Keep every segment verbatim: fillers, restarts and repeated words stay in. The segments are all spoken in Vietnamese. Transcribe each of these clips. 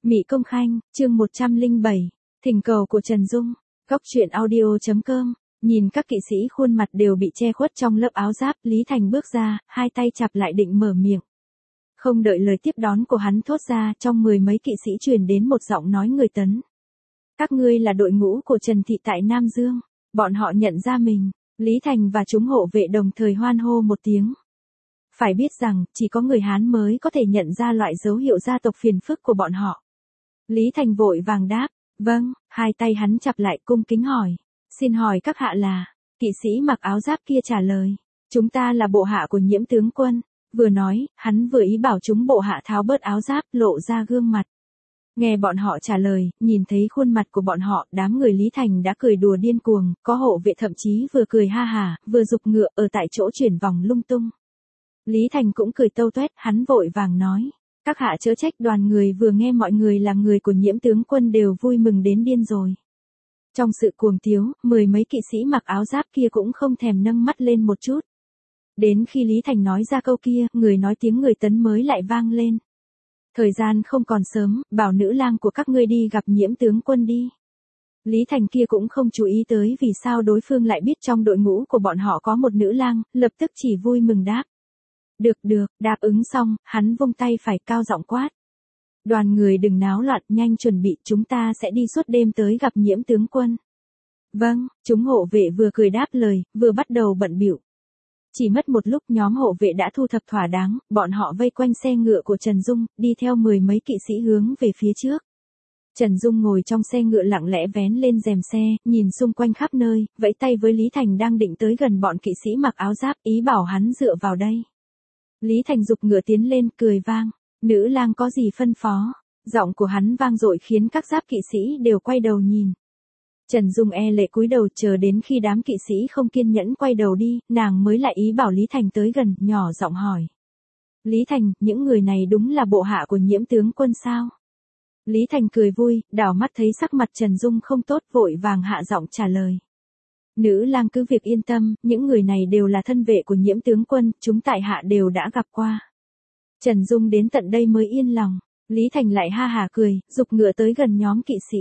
Mị Công Khanh, chương một trăm lẻ bảy, thỉnh cầu của Trần Dung, góc truyện audio chấm com. Nhìn các kỵ sĩ khuôn mặt đều bị che khuất trong lớp áo giáp, Lý Thành bước ra, hai tay chặp lại định mở miệng. Không đợi lời tiếp đón của hắn thốt ra, trong mười mấy kỵ sĩ truyền đến một giọng nói người Tấn. Các ngươi là đội ngũ của Trần Thị tại Nam Dương. Bọn họ nhận ra mình, Lý Thành và chúng hộ vệ đồng thời hoan hô một tiếng. Phải biết rằng, chỉ có người Hán mới có thể nhận ra loại dấu hiệu gia tộc phiền phức của bọn họ. Lý Thành vội vàng đáp, vâng, hai tay hắn chặp lại cung kính hỏi. Xin hỏi các hạ là, kỵ sĩ mặc áo giáp kia trả lời. Chúng ta là bộ hạ của Nhiễm tướng quân. Vừa nói, hắn vừa ý bảo chúng bộ hạ tháo bớt áo giáp, lộ ra gương mặt. Nghe bọn họ trả lời, nhìn thấy khuôn mặt của bọn họ, đám người Lý Thành đã cười đùa điên cuồng, có hộ vệ thậm chí vừa cười ha hả, vừa giục ngựa ở tại chỗ chuyển vòng lung tung. Lý Thành cũng cười tâu tuét, hắn vội vàng nói. Các hạ chớ trách, đoàn người vừa nghe mọi người là người của Nhiễm tướng quân đều vui mừng đến điên rồi. Trong sự cuồng tiếu, mười mấy kỵ sĩ mặc áo giáp kia cũng không thèm nâng mắt lên một chút. Đến khi Lý Thành nói ra câu kia, người nói tiếng người Tấn mới lại vang lên. Thời gian không còn sớm, bảo nữ lang của các ngươi đi gặp Nhiễm tướng quân đi. Lý Thành kia cũng không chú ý tới vì sao đối phương lại biết trong đội ngũ của bọn họ có một nữ lang, lập tức chỉ vui mừng đáp. Được được, đáp ứng xong, hắn vung tay phải cao giọng quát. Đoàn người đừng náo loạn, nhanh chuẩn bị, chúng ta sẽ đi suốt đêm tới gặp Nhiễm tướng quân. Vâng, chúng hộ vệ vừa cười đáp lời, vừa bắt đầu bận bịu. Chỉ mất một lúc nhóm hộ vệ đã thu thập thỏa đáng, bọn họ vây quanh xe ngựa của Trần Dung, đi theo mười mấy kỵ sĩ hướng về phía trước. Trần Dung ngồi trong xe ngựa lặng lẽ vén lên rèm xe, nhìn xung quanh khắp nơi, vẫy tay với Lý Thành đang định tới gần bọn kỵ sĩ mặc áo giáp, ý bảo hắn dựa vào đây. Lý Thành giục ngựa tiến lên, cười vang. Nữ lang có gì phân phó? Giọng của hắn vang dội khiến các giáp kỵ sĩ đều quay đầu nhìn. Trần Dung e lệ cúi đầu chờ đến khi đám kỵ sĩ không kiên nhẫn quay đầu đi, nàng mới lại ý bảo Lý Thành tới gần, nhỏ giọng hỏi. Lý Thành, những người này đúng là bộ hạ của Nhiễm tướng quân sao? Lý Thành cười vui, đảo mắt thấy sắc mặt Trần Dung không tốt, vội vàng hạ giọng trả lời. Nữ lang cứ việc yên tâm, những người này đều là thân vệ của Nhiễm tướng quân, chúng tại hạ đều đã gặp qua. Trần Dung đến tận đây mới yên lòng, Lý Thành lại ha hả cười, giục ngựa tới gần nhóm kỵ sĩ.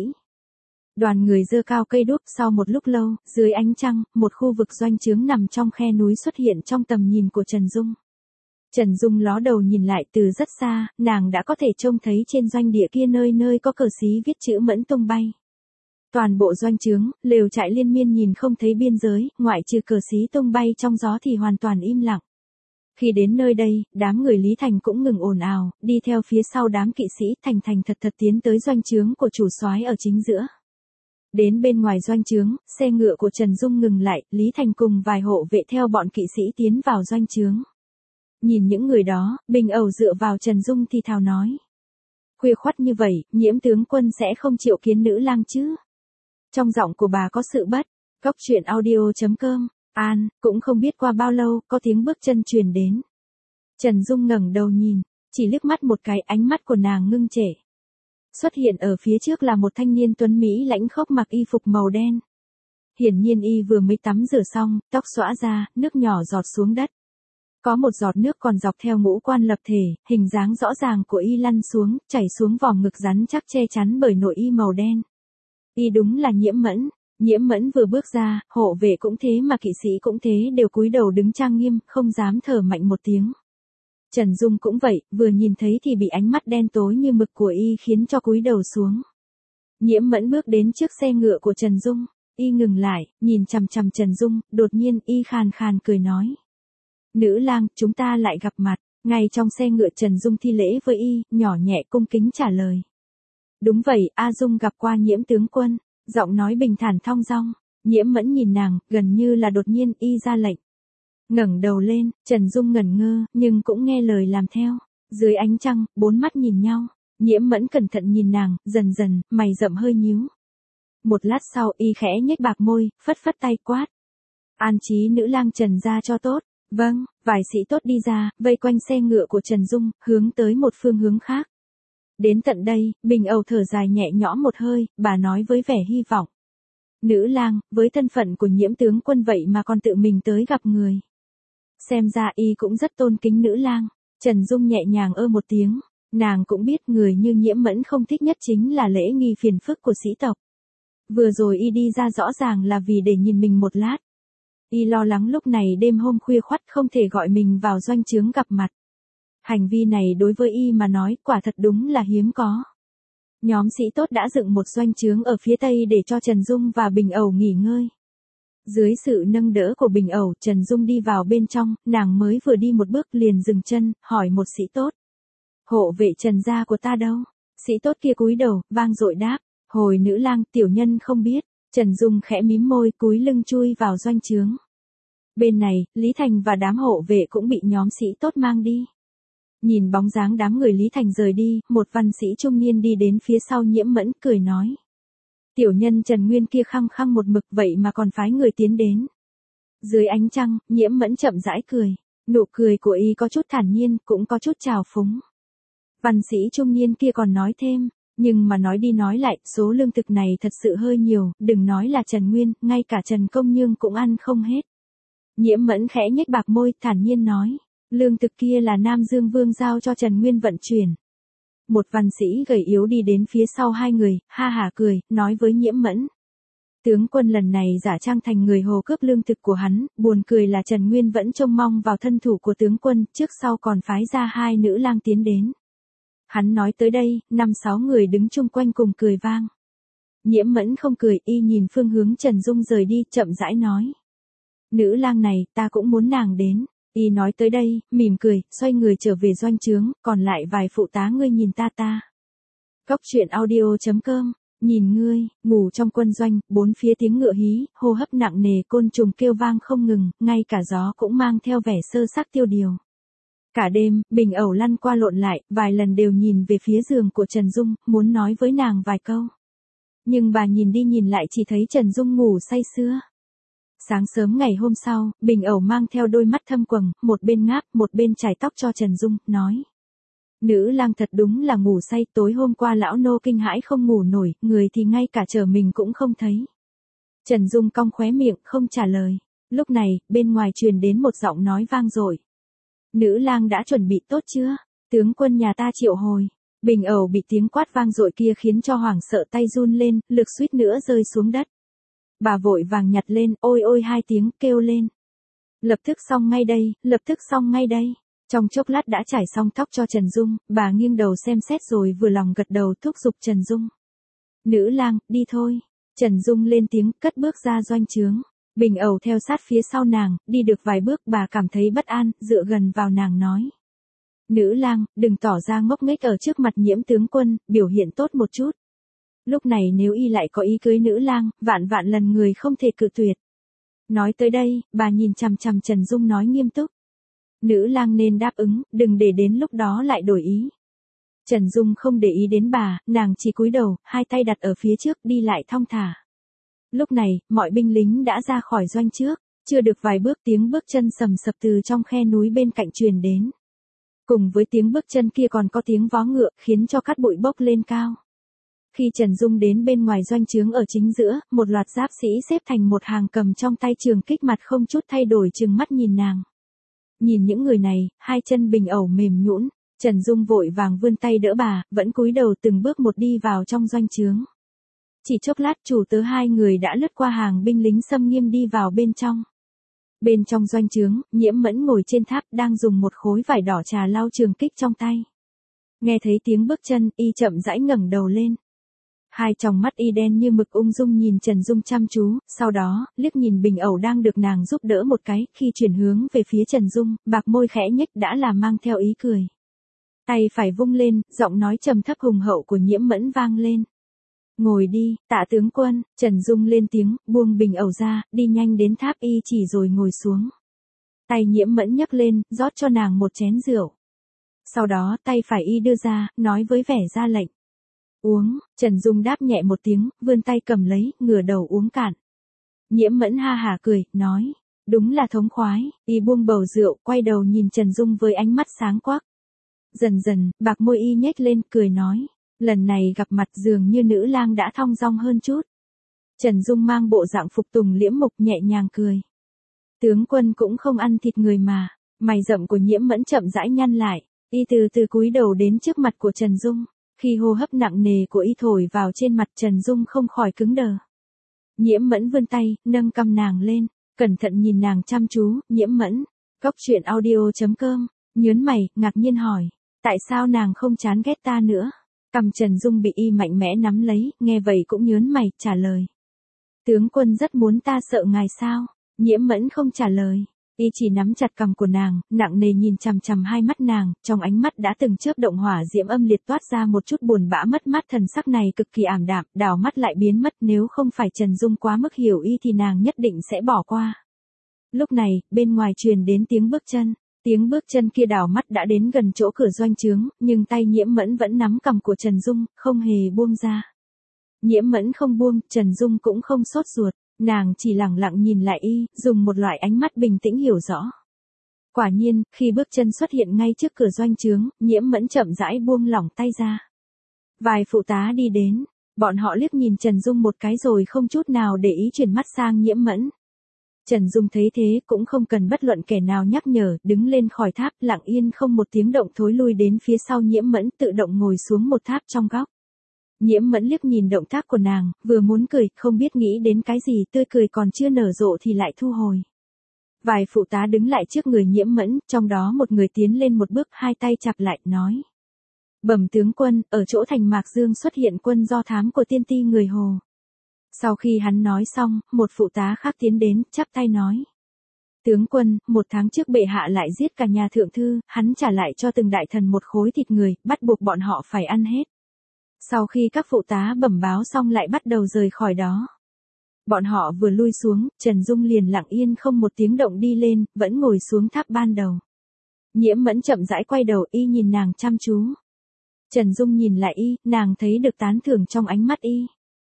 Đoàn người giơ cao cây đuốc, sau một lúc lâu, dưới ánh trăng, một khu vực doanh trướng nằm trong khe núi xuất hiện trong tầm nhìn của Trần Dung. Trần Dung ló đầu nhìn lại, từ rất xa, nàng đã có thể trông thấy trên doanh địa kia nơi nơi có cờ xí viết chữ Mẫn tung bay. Toàn bộ doanh trướng, lều trại liên miên nhìn không thấy biên giới, ngoại trừ cờ xí tung bay trong gió thì hoàn toàn im lặng. Khi đến nơi đây, đám người Lý Thành cũng ngừng ồn ào, đi theo phía sau đám kỵ sĩ, thành thành thật thật tiến tới doanh trướng của chủ soái ở chính giữa. Đến bên ngoài doanh trướng, xe ngựa của Trần Dung ngừng lại, Lý Thành cùng vài hộ vệ theo bọn kỵ sĩ tiến vào doanh trướng. Nhìn những người đó, Bình Ẩu dựa vào Trần Dung thì thào nói. Khuya khoắt như vậy, Nhiễm tướng quân sẽ không chịu kiến nữ lang chứ? Trong giọng của bà có sự bất, góc truyện audio chấm com. An, cũng không biết qua bao lâu, có tiếng bước chân truyền đến. Trần Dung ngẩng đầu nhìn, chỉ liếc mắt một cái, ánh mắt của nàng ngưng trệ. Xuất hiện ở phía trước là một thanh niên tuấn Mỹ lãnh khốc mặc y phục màu đen. Hiển nhiên y vừa mới tắm rửa xong, tóc xõa ra, nước nhỏ giọt xuống đất. Có một giọt nước còn dọc theo ngũ quan lập thể, hình dáng rõ ràng của y lăn xuống, chảy xuống vòng ngực rắn chắc che chắn bởi nội y màu đen. Y đúng là Nhiễm Mẫn. Nhiễm Mẫn vừa bước ra, hộ vệ cũng thế mà kỵ sĩ cũng thế, đều cúi đầu đứng trang nghiêm, không dám thở mạnh một tiếng. Trần Dung cũng vậy, vừa nhìn thấy thì bị ánh mắt đen tối như mực của y khiến cho cúi đầu xuống. Nhiễm Mẫn bước đến trước xe ngựa của Trần Dung, y ngừng lại, nhìn chằm chằm Trần Dung, đột nhiên y khàn khàn cười nói. Nữ lang, chúng ta lại gặp mặt. Ngay trong xe ngựa Trần Dung thi lễ với y, nhỏ nhẹ cung kính trả lời. Đúng vậy, A Dung gặp qua Nhiễm tướng quân. Giọng nói bình thản thong dong, Nhiễm Mẫn nhìn nàng, gần như là đột nhiên y ra lệnh. Ngẩng đầu lên, Trần Dung ngẩn ngơ, nhưng cũng nghe lời làm theo. Dưới ánh trăng, bốn mắt nhìn nhau, Nhiễm Mẫn cẩn thận nhìn nàng, dần dần, mày rậm hơi nhíu. Một lát sau y khẽ nhếch bạc môi, phất phất tay quát. An trí nữ lang Trần ra cho tốt. Vâng, vài sĩ tốt đi ra, vây quanh xe ngựa của Trần Dung, hướng tới một phương hướng khác. Đến tận đây, Bình Ẩu thở dài nhẹ nhõm một hơi, bà nói với vẻ hy vọng. Nữ lang, với thân phận của Nhiễm tướng quân vậy mà còn tự mình tới gặp người. Xem ra y cũng rất tôn kính nữ lang. Trần Dung nhẹ nhàng ơ một tiếng. Nàng cũng biết người như Nhiễm Mẫn không thích nhất chính là lễ nghi phiền phức của sĩ tộc. Vừa rồi y đi ra rõ ràng là vì để nhìn mình một lát. Y lo lắng lúc này đêm hôm khuya khoắt không thể gọi mình vào doanh trướng gặp mặt. Hành vi này đối với y mà nói quả thật đúng là hiếm có. Nhóm sĩ tốt đã dựng một doanh trướng ở phía tây để cho Trần Dung và Bình Ẩu nghỉ ngơi. Dưới sự nâng đỡ của Bình Ẩu, Trần Dung đi vào bên trong, nàng mới vừa đi một bước liền dừng chân, hỏi một sĩ tốt. Hộ vệ Trần gia của ta đâu? Sĩ tốt kia cúi đầu, vang dội đáp. Hồi nữ lang, tiểu nhân không biết. Trần Dung khẽ mím môi, cúi lưng chui vào doanh trướng. Bên này, Lý Thành và đám hộ vệ cũng bị nhóm sĩ tốt mang đi. Nhìn bóng dáng đám người Lý Thành rời đi, một văn sĩ trung niên đi đến phía sau Nhiễm Mẫn, cười nói. Tiểu nhân Trần Nguyên kia khăng khăng một mực vậy mà còn phái người tiến đến. Dưới ánh trăng, Nhiễm Mẫn chậm rãi cười. Nụ cười của y có chút thản nhiên, cũng có chút trào phúng. Văn sĩ trung niên kia còn nói thêm, nhưng mà nói đi nói lại, số lương thực này thật sự hơi nhiều, đừng nói là Trần Nguyên, ngay cả Trần Công Nhương cũng ăn không hết. Nhiễm Mẫn khẽ nhếch bạc môi, thản nhiên nói, lương thực kia là Nam Dương Vương giao cho Trần Nguyên vận chuyển. Một văn sĩ gầy yếu đi đến phía sau hai người, ha hả cười, nói với Nhiễm Mẫn. Tướng quân lần này giả trang thành người hồ cướp lương thực của hắn, buồn cười là Trần Nguyên vẫn trông mong vào thân thủ của tướng quân, trước sau còn phái ra hai nữ lang tiến đến. Hắn nói tới đây, năm sáu người đứng chung quanh cùng cười vang. Nhiễm Mẫn không cười, y nhìn phương hướng Trần Dung rời đi, chậm rãi nói. Nữ lang này, ta cũng muốn nàng đến. Y nói tới đây, mỉm cười, xoay người trở về doanh trướng, còn lại vài phụ tá ngươi nhìn ta ta. Cóc truyện audio chấm com, nhìn ngươi, ngủ trong quân doanh, bốn phía tiếng ngựa hí, hô hấp nặng nề, côn trùng kêu vang không ngừng, ngay cả gió cũng mang theo vẻ sơ xác tiêu điều. Cả đêm, Bình Ẩu lăn qua lộn lại, vài lần đều nhìn về phía giường của Trần Dung, muốn nói với nàng vài câu. Nhưng bà nhìn đi nhìn lại chỉ thấy Trần Dung ngủ say sưa. Sáng sớm ngày hôm sau, Bình Ẩu mang theo đôi mắt thâm quầng, một bên ngáp, một bên chải tóc cho Trần Dung, nói. Nữ lang thật đúng là ngủ say, tối hôm qua lão nô kinh hãi không ngủ nổi, người thì ngay cả trở mình cũng không thấy. Trần Dung cong khóe miệng, không trả lời. Lúc này, bên ngoài truyền đến một giọng nói vang dội. Nữ lang đã chuẩn bị tốt chưa? Tướng quân nhà ta triệu hồi. Bình Ẩu bị tiếng quát vang dội kia khiến cho hoảng sợ tay run lên, lực suýt nữa rơi xuống đất. Bà vội vàng nhặt lên, ôi ôi hai tiếng, kêu lên. Lập tức xong ngay đây, lập tức xong ngay đây. Trong chốc lát đã trải xong tóc cho Trần Dung, bà nghiêng đầu xem xét rồi vừa lòng gật đầu thúc giục Trần Dung. Nữ lang, đi thôi. Trần Dung lên tiếng, cất bước ra doanh trướng. Bình Ẩu theo sát phía sau nàng, đi được vài bước bà cảm thấy bất an, dựa gần vào nàng nói. Nữ lang, đừng tỏ ra ngốc nghếch ở trước mặt Nhiễm tướng quân, biểu hiện tốt một chút. Lúc này nếu y lại có ý cưới nữ lang, vạn vạn lần người không thể cự tuyệt. Nói tới đây, bà nhìn chằm chằm Trần Dung nói nghiêm túc. Nữ lang nên đáp ứng, đừng để đến lúc đó lại đổi ý. Trần Dung không để ý đến bà, nàng chỉ cúi đầu, hai tay đặt ở phía trước đi lại thong thả. Lúc này, mọi binh lính đã ra khỏi doanh trước, chưa được vài bước tiếng bước chân sầm sập từ trong khe núi bên cạnh truyền đến. Cùng với tiếng bước chân kia còn có tiếng vó ngựa, khiến cho cát bụi bốc lên cao. Khi Trần Dung đến bên ngoài doanh trướng ở chính giữa, một loạt giáp sĩ xếp thành một hàng cầm trong tay trường kích mặt không chút thay đổi trừng mắt nhìn nàng. Nhìn những người này, hai chân Bình Ẩu mềm nhũn, Trần Dung vội vàng vươn tay đỡ bà, vẫn cúi đầu từng bước một đi vào trong doanh trướng. Chỉ chốc lát chủ tớ hai người đã lướt qua hàng binh lính xâm nghiêm đi vào bên trong. Bên trong doanh trướng, Nhiễm Mẫn ngồi trên tháp đang dùng một khối vải đỏ trà lau trường kích trong tay. Nghe thấy tiếng bước chân, y chậm rãi ngẩng đầu lên. Hai tròng mắt y đen như mực ung dung nhìn Trần Dung chăm chú, sau đó, liếc nhìn Bình Ẩu đang được nàng giúp đỡ một cái, khi chuyển hướng về phía Trần Dung, bạc môi khẽ nhếch đã là mang theo ý cười. Tay phải vung lên, giọng nói trầm thấp hùng hậu của Nhiễm Mẫn vang lên. Ngồi đi, tạ tướng quân, Trần Dung lên tiếng, buông Bình Ẩu ra, đi nhanh đến tháp y chỉ rồi ngồi xuống. Tay Nhiễm Mẫn nhấc lên, rót cho nàng một chén rượu. Sau đó tay phải y đưa ra, nói với vẻ ra lệnh. Uống, Trần Dung đáp nhẹ một tiếng, vươn tay cầm lấy, ngửa đầu uống cạn. Nhiễm Mẫn ha hả cười, nói, đúng là thống khoái, y buông bầu rượu, quay đầu nhìn Trần Dung với ánh mắt sáng quắc. Dần dần, bạc môi y nhếch lên, cười nói, lần này gặp mặt dường như nữ lang đã thong dong hơn chút. Trần Dung mang bộ dạng phục tùng liễm mục nhẹ nhàng cười. Tướng quân cũng không ăn thịt người mà, mày rậm của Nhiễm Mẫn chậm rãi nhăn lại. Y từ từ cúi đầu đến trước mặt của Trần Dung. Khi hô hấp nặng nề của Y thổi vào trên mặt Trần Dung không khỏi cứng đờ. Nhiễm Mẫn vươn tay, nâng cằm nàng lên, cẩn thận nhìn nàng chăm chú. Nhiễm Mẫn, Cóc truyện audio chấm com, nhớn mày, ngạc nhiên hỏi, tại sao nàng không chán ghét ta nữa? Cằm Trần Dung bị Y mạnh mẽ nắm lấy, nghe vậy cũng nhớn mày, trả lời. Tướng quân rất muốn ta sợ ngài sao? Nhiễm Mẫn không trả lời. Y chỉ nắm chặt cằm của nàng, nặng nề nhìn chằm chằm hai mắt nàng, trong ánh mắt đã từng chớp động hỏa diễm âm liệt toát ra một chút buồn bã mất mát, thần sắc này cực kỳ ảm đạm, đảo mắt lại biến mất, nếu không phải Trần Dung quá mức hiểu Y thì nàng nhất định sẽ bỏ qua. Lúc này, bên ngoài truyền đến tiếng bước chân, tiếng bước chân kia đảo mắt đã đến gần chỗ cửa doanh trướng, nhưng tay Nhiễm Mẫn vẫn nắm cằm của Trần Dung, không hề buông ra. Nhiễm Mẫn không buông, Trần Dung cũng không sốt ruột. Nàng chỉ lặng lặng nhìn lại Y, dùng một loại ánh mắt bình tĩnh hiểu rõ. Quả nhiên, khi bước chân xuất hiện ngay trước cửa doanh trướng, Nhiễm Mẫn chậm rãi buông lỏng tay ra. Vài phụ tá đi đến, bọn họ liếc nhìn Trần Dung một cái rồi không chút nào để ý chuyển mắt sang Nhiễm Mẫn. Trần Dung thấy thế cũng không cần bất luận kẻ nào nhắc nhở, đứng lên khỏi tháp, lặng yên không một tiếng động thối lui đến phía sau Nhiễm Mẫn, tự động ngồi xuống một tháp trong góc. Nhiễm Mẫn liếc nhìn động tác của nàng, vừa muốn cười, không biết nghĩ đến cái gì, tươi cười còn chưa nở rộ thì lại thu hồi. Vài phụ tá đứng lại trước người Nhiễm Mẫn, trong đó một người tiến lên một bước, hai tay chặp lại, nói. Bẩm tướng quân, ở chỗ thành Mạc Dương xuất hiện quân do thám của tiên ti người Hồ. Sau khi hắn nói xong, một phụ tá khác tiến đến, chắp tay nói. Tướng quân, một tháng trước bệ hạ lại giết cả nhà thượng thư, hắn trả lại cho từng đại thần một khối thịt người, bắt buộc bọn họ phải ăn hết. Sau khi các phụ tá bẩm báo xong lại bắt đầu rời khỏi đó. Bọn họ vừa lui xuống, Trần Dung liền lặng yên không một tiếng động đi lên, vẫn ngồi xuống tháp ban đầu. Nhiễm Mẫn chậm rãi quay đầu, Y nhìn nàng chăm chú. Trần Dung nhìn lại Y, nàng thấy được tán thưởng trong ánh mắt Y.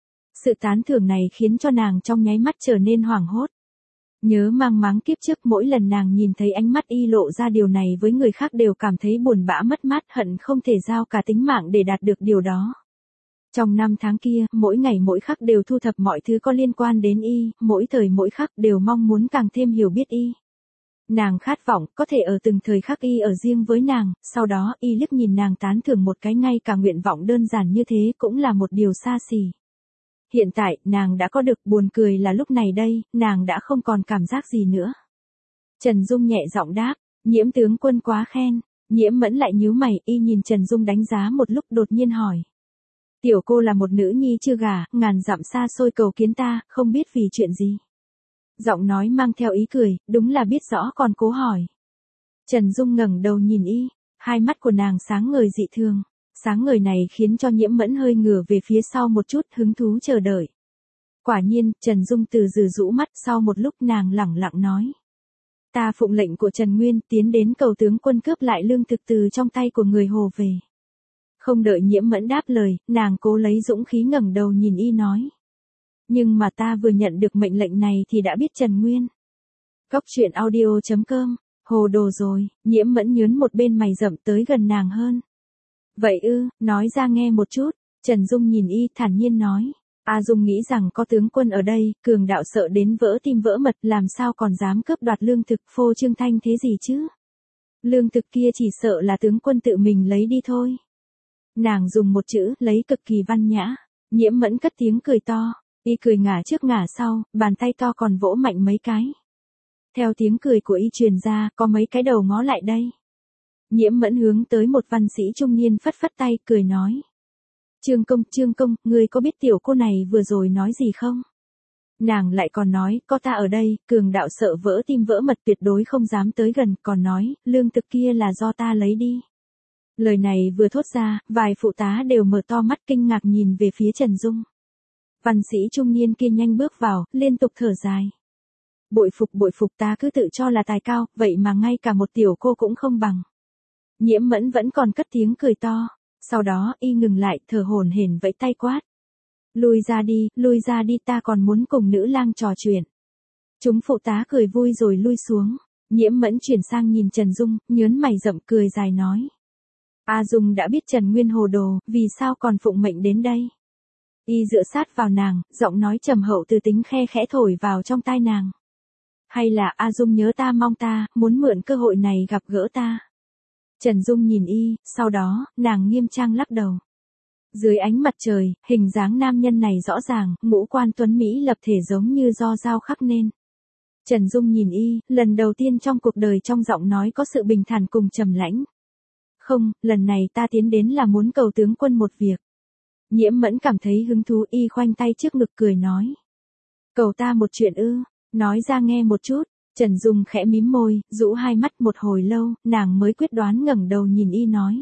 Sự tán thưởng này khiến cho nàng trong nháy mắt trở nên hoảng hốt. Nhớ mang máng kiếp trước, mỗi lần nàng nhìn thấy ánh mắt Y lộ ra điều này với người khác đều cảm thấy buồn bã mất mát, hận không thể giao cả tính mạng để đạt được điều đó. Trong năm tháng kia, mỗi ngày mỗi khắc đều thu thập mọi thứ có liên quan đến Y, mỗi thời mỗi khắc đều mong muốn càng thêm hiểu biết Y. Nàng khát vọng, có thể ở từng thời khắc Y ở riêng với nàng, sau đó Y liếc nhìn nàng tán thưởng một cái, ngay cả nguyện vọng đơn giản như thế cũng là một điều xa xỉ. Hiện tại, nàng đã có được, buồn cười là lúc này đây, nàng đã không còn cảm giác gì nữa. Trần Dung nhẹ giọng đáp, Nhiễm tướng quân quá khen. Nhiễm Mẫn lại nhíu mày, Y nhìn Trần Dung đánh giá một lúc, đột nhiên hỏi. Tiểu cô là một nữ nhi chưa gả, ngàn dặm xa xôi cầu kiến ta, không biết vì chuyện gì. Giọng nói mang theo ý cười, đúng là biết rõ còn cố hỏi. Trần Dung ngẩng đầu nhìn Y, hai mắt của nàng sáng ngời dị thường. Sáng ngời này khiến cho Nhiễm Mẫn hơi ngửa về phía sau một chút, hứng thú chờ đợi. Quả nhiên, Trần Dung từ từ rũ mắt, sau một lúc nàng lẳng lặng nói. Ta phụng lệnh của Trần Nguyên tiến đến cầu tướng quân cướp lại lương thực từ trong tay của người Hồ về. Không đợi Nhiễm Mẫn đáp lời, nàng cố lấy dũng khí ngẩng đầu nhìn Y nói. Nhưng mà ta vừa nhận được mệnh lệnh này thì đã biết Trần Nguyên. Cóc truyện audio chấm com, hồ đồ rồi. Nhiễm Mẫn nhớn một bên mày rậm tới gần nàng hơn. Vậy ư, nói ra nghe một chút. Trần Dung nhìn Y thản nhiên nói. A Dung nghĩ rằng có tướng quân ở đây, cường đạo sợ đến vỡ tim vỡ mật, làm sao còn dám cướp đoạt lương thực, phô trương thanh thế gì chứ. Lương thực kia chỉ sợ là tướng quân tự mình lấy đi thôi. Nàng dùng một chữ, lấy cực kỳ văn nhã. Nhiễm Mẫn cất tiếng cười to. Y cười ngả trước ngả sau, bàn tay to còn vỗ mạnh mấy cái. Theo tiếng cười của Y truyền ra, có mấy cái đầu ngó lại đây. Nhiễm Mẫn hướng tới một văn sĩ trung niên phất phất tay, cười nói. Trương công, Trương công, ngươi có biết tiểu cô này vừa rồi nói gì không? Nàng lại còn nói, có ta ở đây, cường đạo sợ vỡ tim vỡ mật tuyệt đối không dám tới gần, còn nói, lương thực kia là do ta lấy đi. Lời này vừa thốt ra, vài phụ tá đều mở to mắt kinh ngạc nhìn về phía Trần Dung. Văn sĩ trung niên kia nhanh bước vào, liên tục thở dài. Bội phục bội phục, ta cứ tự cho là tài cao, vậy mà ngay cả một tiểu cô cũng không bằng. Nhiễm Mẫn vẫn còn cất tiếng cười to, sau đó Y ngừng lại, thở hổn hển vẫy tay quát. Lui ra đi, lui ra đi, ta còn muốn cùng nữ lang trò chuyện. Chúng phụ tá cười vui rồi lui xuống. Nhiễm Mẫn chuyển sang nhìn Trần Dung, nhớn mày rậm cười dài nói. A Dung đã biết Trần Nguyên hồ đồ, vì sao còn phụng mệnh đến đây? Y dựa sát vào nàng, giọng nói trầm hậu từ tính khe khẽ thổi vào trong tai nàng. Hay là A Dung nhớ ta, mong ta, muốn mượn cơ hội này gặp gỡ ta? Trần Dung nhìn y, sau đó, nàng nghiêm trang lắc đầu. Dưới ánh mặt trời, hình dáng nam nhân này rõ ràng, ngũ quan tuấn Mỹ lập thể giống như do dao khắc nên. Trần Dung nhìn y, lần đầu tiên trong cuộc đời trong giọng nói có sự bình thản cùng trầm lãnh. Không, lần này ta tiến đến là muốn cầu tướng quân một việc. Nhiễm Mẫn cảm thấy hứng thú, y khoanh tay trước ngực cười nói. Cầu ta một chuyện ư, nói ra nghe một chút. Trần Dung khẽ mím môi, rũ hai mắt một hồi lâu, nàng mới quyết đoán ngẩng đầu nhìn y nói.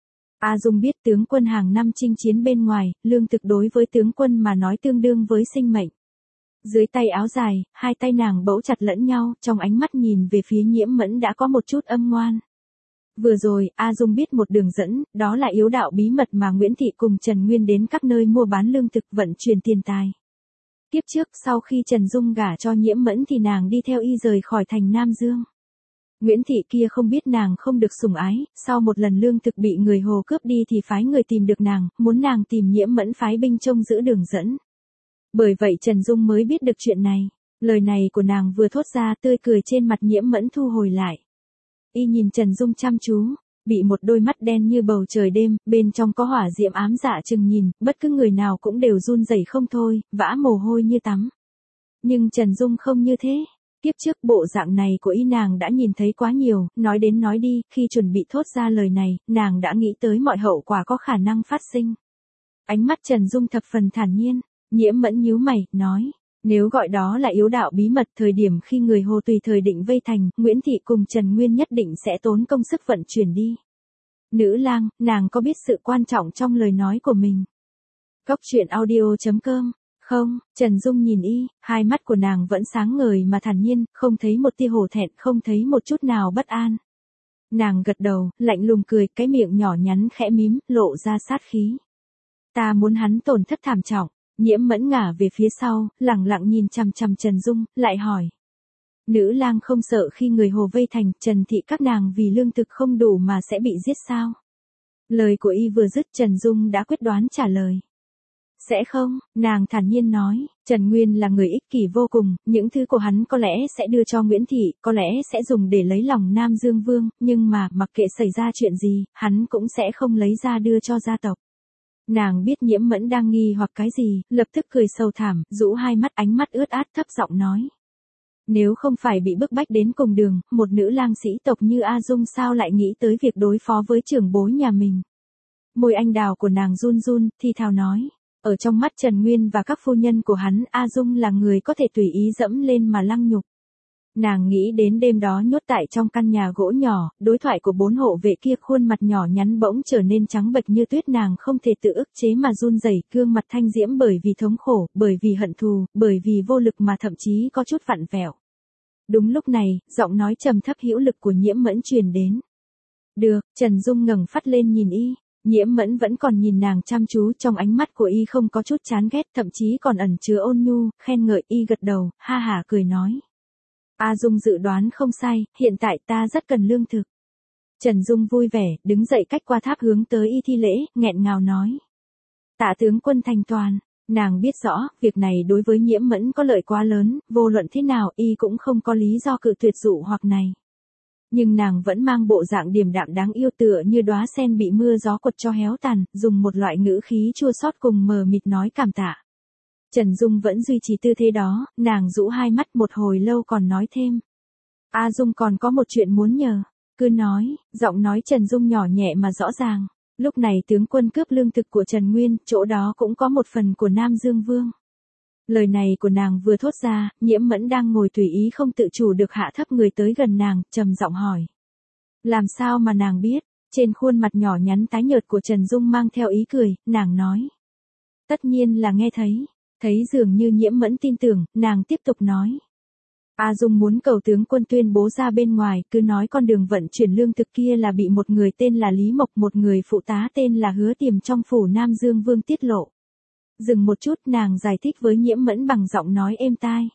A Dung biết tướng quân hàng năm chinh chiến bên ngoài, lương thực đối với tướng quân mà nói tương đương với sinh mệnh. Dưới tay áo dài, hai tay nàng bấu chặt lẫn nhau, trong ánh mắt nhìn về phía Nhiễm Mẫn đã có một chút âm ngoan. Vừa rồi, A Dung biết một đường dẫn, đó là yếu đạo bí mật mà Nguyễn Thị cùng Trần Nguyên đến các nơi mua bán lương thực vận chuyển tiền tài. Tiếp trước, sau khi Trần Dung gả cho Nhiễm Mẫn thì nàng đi theo y rời khỏi thành Nam Dương. Nguyễn Thị kia không biết nàng không được sủng ái, sau một lần lương thực bị người Hồ cướp đi thì phái người tìm được nàng, muốn nàng tìm Nhiễm Mẫn phái binh trông giữ đường dẫn. Bởi vậy Trần Dung mới biết được chuyện này. Lời này của nàng vừa thốt ra, tươi cười trên mặt Nhiễm Mẫn thu hồi lại. Y nhìn Trần Dung chăm chú, bị một đôi mắt đen như bầu trời đêm, bên trong có hỏa diệm ám dạ chừng nhìn, bất cứ người nào cũng đều run rẩy không thôi, vã mồ hôi như tắm. Nhưng Trần Dung không như thế. Tiếp trước bộ dạng này của y nàng đã nhìn thấy quá nhiều, nói đến nói đi, khi chuẩn bị thốt ra lời này, nàng đã nghĩ tới mọi hậu quả có khả năng phát sinh. Ánh mắt Trần Dung thập phần thản nhiên, Nhiễm Mẫn nhíu mày, nói. Nếu gọi đó là yếu đạo bí mật, thời điểm khi người Hồ tùy thời định vây thành, Nguyễn Thị cùng Trần Nguyên nhất định sẽ tốn công sức vận chuyển đi. Nữ lang, nàng có biết sự quan trọng trong lời nói của mình? Góc truyện audio chấm com. Không, Trần Dung nhìn y, hai mắt của nàng vẫn sáng ngời mà thản nhiên, không thấy một tia hổ thẹn, không thấy một chút nào bất an. Nàng gật đầu, lạnh lùng cười, cái miệng nhỏ nhắn khẽ mím, lộ ra sát khí. Ta muốn hắn tổn thất thảm trọng. Nhiễm Mẫn ngả về phía sau, lẳng lặng nhìn chằm chằm Trần Dung, lại hỏi. Nữ lang không sợ khi người Hồ vây thành, Trần Thị các nàng vì lương thực không đủ mà sẽ bị giết sao? Lời của y vừa dứt, Trần Dung đã quyết đoán trả lời. Sẽ không, nàng thản nhiên nói, Trần Nguyên là người ích kỷ vô cùng, những thứ của hắn có lẽ sẽ đưa cho Nguyễn Thị, có lẽ sẽ dùng để lấy lòng Nam Dương Vương, nhưng mà, mặc kệ xảy ra chuyện gì, hắn cũng sẽ không lấy ra đưa cho gia tộc. Nàng biết Nhiễm Mẫn đang nghi hoặc cái gì, lập tức cười sâu thẳm, rũ hai mắt, ánh mắt ướt át, thấp giọng nói. Nếu không phải bị bức bách đến cùng đường, một nữ lang sĩ tộc như A Dung sao lại nghĩ tới việc đối phó với trưởng bối nhà mình. Môi anh đào của nàng run run, thi thào nói. Ở trong mắt Trần Nguyên và các phu nhân của hắn, A Dung là người có thể tùy ý dẫm lên mà lăng nhục. Nàng nghĩ đến đêm đó nhốt tại trong căn nhà gỗ nhỏ, đối thoại của bốn hộ vệ kia, khuôn mặt nhỏ nhắn bỗng trở nên trắng bệch như tuyết, nàng không thể tự ức chế mà run rẩy, gương mặt thanh diễm bởi vì thống khổ, bởi vì hận thù, bởi vì vô lực mà thậm chí có chút vặn vẹo. Đúng lúc này, giọng nói trầm thấp hữu lực của Nhiễm Mẫn truyền đến. Được, Trần Dung ngẩng phát lên nhìn y. Nhiễm Mẫn vẫn còn nhìn nàng chăm chú, trong ánh mắt của y không có chút chán ghét, thậm chí còn ẩn chứa ôn nhu, khen ngợi. Y gật đầu, ha hả cười nói. A Dung dự đoán không sai, hiện tại ta rất cần lương thực. Trần Dung vui vẻ, đứng dậy cách qua tháp hướng tới y thi lễ, nghẹn ngào nói. Tạ tướng quân thành toàn. Nàng biết rõ, việc này đối với Nhiễm Mẫn có lợi quá lớn, vô luận thế nào y cũng không có lý do cự tuyệt dụ hoặc này. Nhưng nàng vẫn mang bộ dạng điềm đạm đáng yêu, tựa như đóa sen bị mưa gió quật cho héo tàn, dùng một loại ngữ khí chua xót cùng mờ mịt nói cảm tạ. Trần Dung vẫn duy trì tư thế đó, nàng rũ hai mắt một hồi lâu còn nói thêm. A Dung còn có một chuyện muốn nhờ. Cứ nói, giọng nói Trần Dung nhỏ nhẹ mà rõ ràng. Lúc này tướng quân cướp lương thực của Trần Nguyên, chỗ đó cũng có một phần của Nam Dương Vương. Lời này của nàng vừa thốt ra, Nhiễm Mẫn đang ngồi tùy ý không tự chủ được hạ thấp người tới gần nàng, trầm giọng hỏi. Làm sao mà nàng biết? Trên khuôn mặt nhỏ nhắn tái nhợt của Trần Dung mang theo ý cười, nàng nói. Tất nhiên là nghe thấy. Thấy dường như Nhiễm Mẫn tin tưởng, nàng tiếp tục nói. A Dung muốn cầu tướng quân tuyên bố ra bên ngoài, cứ nói con đường vận chuyển lương thực kia là bị một người tên là Lý Mộc, một người phụ tá tên là Hứa Tiềm trong phủ Nam Dương Vương tiết lộ. Dừng một chút, nàng giải thích với Nhiễm Mẫn bằng giọng nói êm tai.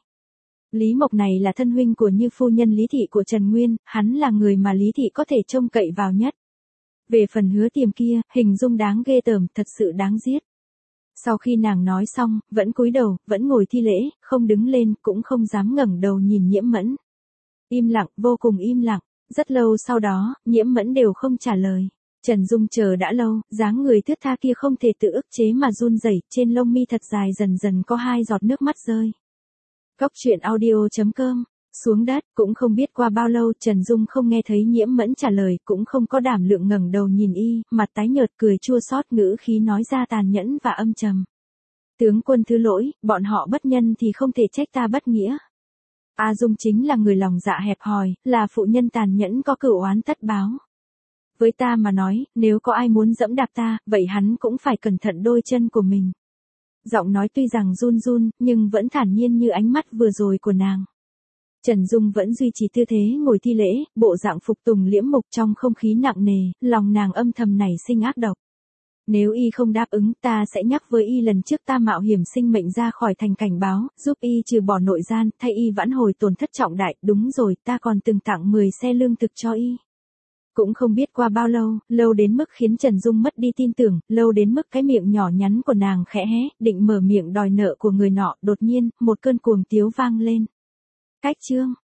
Lý Mộc này là thân huynh của Như phu nhân Lý Thị của Trần Nguyên, hắn là người mà Lý Thị có thể trông cậy vào nhất. Về phần Hứa Tiềm kia, hình dung đáng ghê tởm, thật sự đáng giết. Sau khi nàng nói xong, vẫn cúi đầu, vẫn ngồi thi lễ, không đứng lên, cũng không dám ngẩng đầu nhìn Nhiễm Mẫn. Im lặng, vô cùng im lặng. Rất lâu sau đó, Nhiễm Mẫn đều không trả lời. Trần Dung chờ đã lâu, dáng người thướt tha kia không thể tự ức chế mà run rẩy, trên lông mi thật dài dần dần có hai giọt nước mắt rơi. Góc truyện audio chấm com. Xuống đất, cũng không biết qua bao lâu Trần Dung không nghe thấy Nhiễm Mẫn trả lời, cũng không có đảm lượng ngẩng đầu nhìn y, mặt tái nhợt cười chua xót, ngữ khí nói ra tàn nhẫn và âm trầm. Tướng quân thứ lỗi, bọn họ bất nhân thì không thể trách ta bất nghĩa. A Dung chính là người lòng dạ hẹp hòi, là phụ nhân tàn nhẫn có cửu oán tất báo. Với ta mà nói, nếu có ai muốn dẫm đạp ta, vậy hắn cũng phải cẩn thận đôi chân của mình. Giọng nói tuy rằng run run, nhưng vẫn thản nhiên như ánh mắt vừa rồi của nàng. Trần Dung vẫn duy trì tư thế ngồi thi lễ, bộ dạng phục tùng liễm mục, trong không khí nặng nề, lòng nàng âm thầm nảy sinh ác độc. Nếu y không đáp ứng, ta sẽ nhắc với y lần trước ta mạo hiểm sinh mệnh ra khỏi thành cảnh báo, giúp y trừ bỏ nội gian, thay y vãn hồi tổn thất trọng đại, đúng rồi, ta còn từng tặng mười xe lương thực cho y. Cũng không biết qua bao lâu, lâu đến mức khiến Trần Dung mất đi tin tưởng, lâu đến mức cái miệng nhỏ nhắn của nàng khẽ hé, định mở miệng đòi nợ của người nọ, đột nhiên, một cơn cuồng tiếu vang lên. Cách chương